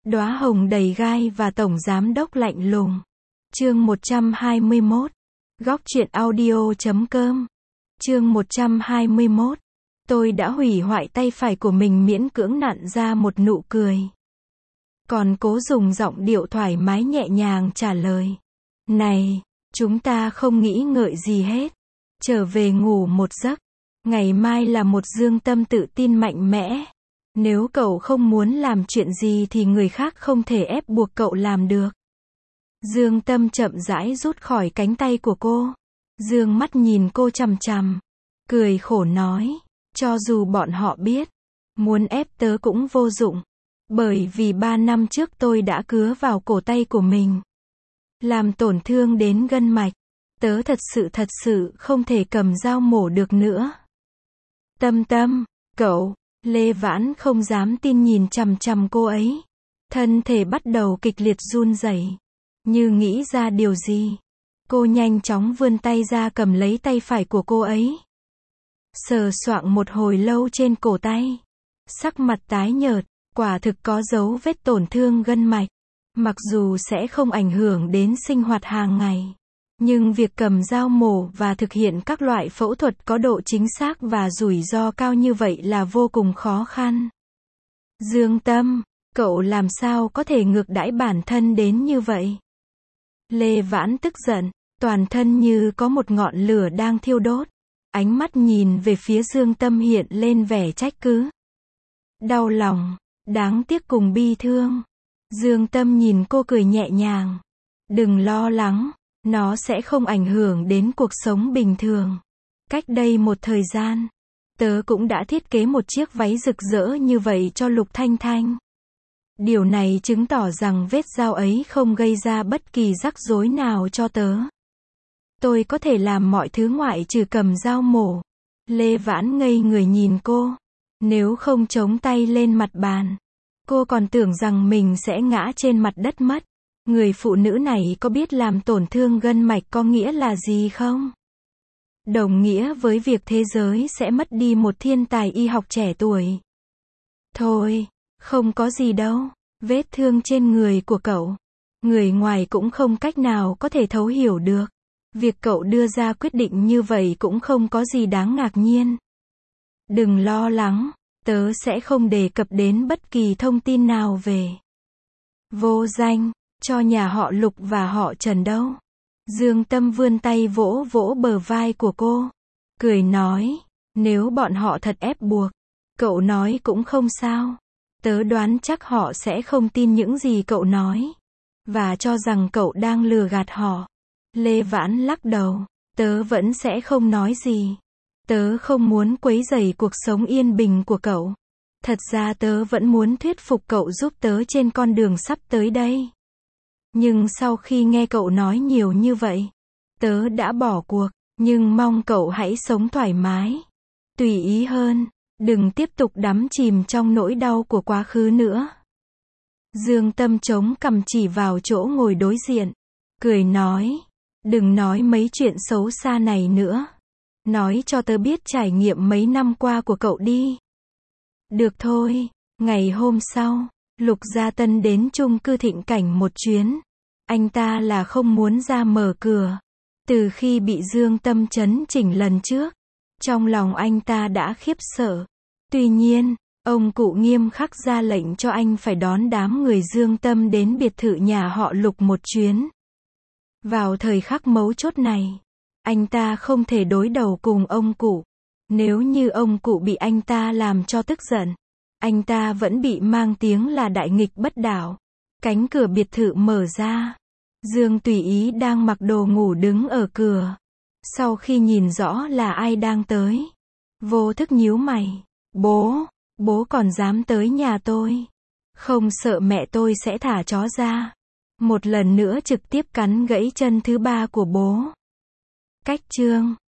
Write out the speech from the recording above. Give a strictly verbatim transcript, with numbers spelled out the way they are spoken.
Đóa hồng đầy gai và tổng giám đốc lạnh lùng. Chương một trăm hai mươi mốt. Góc truyện audio chấm com. Chương một trăm hai mươi mốt. Tôi đã hủy hoại tay phải của mình, miễn cưỡng nặn ra một nụ cười. Còn cố dùng giọng điệu thoải mái nhẹ nhàng trả lời. Này, chúng ta không nghĩ ngợi gì hết. Trở về ngủ một giấc. Ngày mai là một Dương Tâm tự tin mạnh mẽ. Nếu cậu không muốn làm chuyện gì thì người khác không thể ép buộc cậu làm được. Dương Tâm chậm rãi rút khỏi cánh tay của cô. Dương mắt nhìn cô chằm chằm. Cười khổ nói. Cho dù bọn họ biết. Muốn ép tớ cũng vô dụng. Bởi vì ba năm trước tôi đã cứa vào cổ tay của mình. Làm tổn thương đến gân mạch. Tớ thật sự thật sự không thể cầm dao mổ được nữa. Tâm Tâm, cậu. Lê Vãn không dám tin nhìn chằm chằm cô ấy. Thân thể bắt đầu kịch liệt run rẩy. Như nghĩ ra điều gì. Cô nhanh chóng vươn tay ra cầm lấy tay phải của cô ấy. Sờ soạng một hồi lâu trên cổ tay. Sắc mặt tái nhợt, quả thực có dấu vết tổn thương gân mạch. Mặc dù sẽ không ảnh hưởng đến sinh hoạt hàng ngày. Nhưng việc cầm dao mổ và thực hiện các loại phẫu thuật có độ chính xác và rủi ro cao như vậy là vô cùng khó khăn. Dương Tâm, cậu làm sao có thể ngược đãi bản thân đến như vậy? Lê Vãn tức giận, toàn thân như có một ngọn lửa đang thiêu đốt. Ánh mắt nhìn về phía Dương Tâm hiện lên vẻ trách cứ. Đau lòng, đáng tiếc cùng bi thương. Dương Tâm nhìn cô cười nhẹ nhàng. Đừng lo lắng. Nó sẽ không ảnh hưởng đến cuộc sống bình thường. Cách đây một thời gian, tớ cũng đã thiết kế một chiếc váy rực rỡ như vậy cho Lục Thanh Thanh. Điều này chứng tỏ rằng vết dao ấy không gây ra bất kỳ rắc rối nào cho tớ. Tôi có thể làm mọi thứ ngoại trừ cầm dao mổ. Lê Vãn ngây người nhìn cô. Nếu không chống tay lên mặt bàn, cô còn tưởng rằng mình sẽ ngã trên mặt đất mất. Người phụ nữ này có biết làm tổn thương gân mạch có nghĩa là gì không? Đồng nghĩa với việc thế giới sẽ mất đi một thiên tài y học trẻ tuổi. Thôi, không có gì đâu. Vết thương trên người của cậu, người ngoài cũng không cách nào có thể thấu hiểu được. Việc cậu đưa ra quyết định như vậy cũng không có gì đáng ngạc nhiên. Đừng lo lắng, tớ sẽ không đề cập đến bất kỳ thông tin nào về vô danh cho nhà họ Lục và họ Trần đâu. Dương Tâm vươn tay vỗ vỗ bờ vai của cô. Cười nói, nếu bọn họ thật ép buộc, cậu nói cũng không sao. Tớ đoán chắc họ sẽ không tin những gì cậu nói. Và cho rằng cậu đang lừa gạt họ. Lê Vãn lắc đầu, tớ vẫn sẽ không nói gì. Tớ không muốn quấy rầy cuộc sống yên bình của cậu. Thật ra tớ vẫn muốn thuyết phục cậu giúp tớ trên con đường sắp tới đây. Nhưng sau khi nghe cậu nói nhiều như vậy, tớ đã bỏ cuộc, nhưng mong cậu hãy sống thoải mái, tùy ý hơn, đừng tiếp tục đắm chìm trong nỗi đau của quá khứ nữa. Dương Tâm chống cằm chỉ vào chỗ ngồi đối diện, cười nói, đừng nói mấy chuyện xấu xa này nữa. Nói cho tớ biết trải nghiệm mấy năm qua của cậu đi. Được thôi, ngày hôm sau, Lục Gia Tân đến chung cư Thịnh Cảnh một chuyến. Anh ta là không muốn ra mở cửa. Từ khi bị Dương Tâm chấn chỉnh lần trước, trong lòng anh ta đã khiếp sợ. Tuy nhiên, ông cụ nghiêm khắc ra lệnh cho anh phải đón đám người Dương Tâm đến biệt thự nhà họ Lục một chuyến. Vào thời khắc mấu chốt này, anh ta không thể đối đầu cùng ông cụ. Nếu như ông cụ bị anh ta làm cho tức giận, anh ta vẫn bị mang tiếng là đại nghịch bất đạo. Cánh cửa biệt thự mở ra. Dương Tùy Ý đang mặc đồ ngủ đứng ở cửa. Sau khi nhìn rõ là ai đang tới, vô thức nhíu mày. Bố, bố còn dám tới nhà tôi? Không sợ mẹ tôi sẽ thả chó ra. Một lần nữa trực tiếp cắn gãy chân thứ ba của bố. Cách chương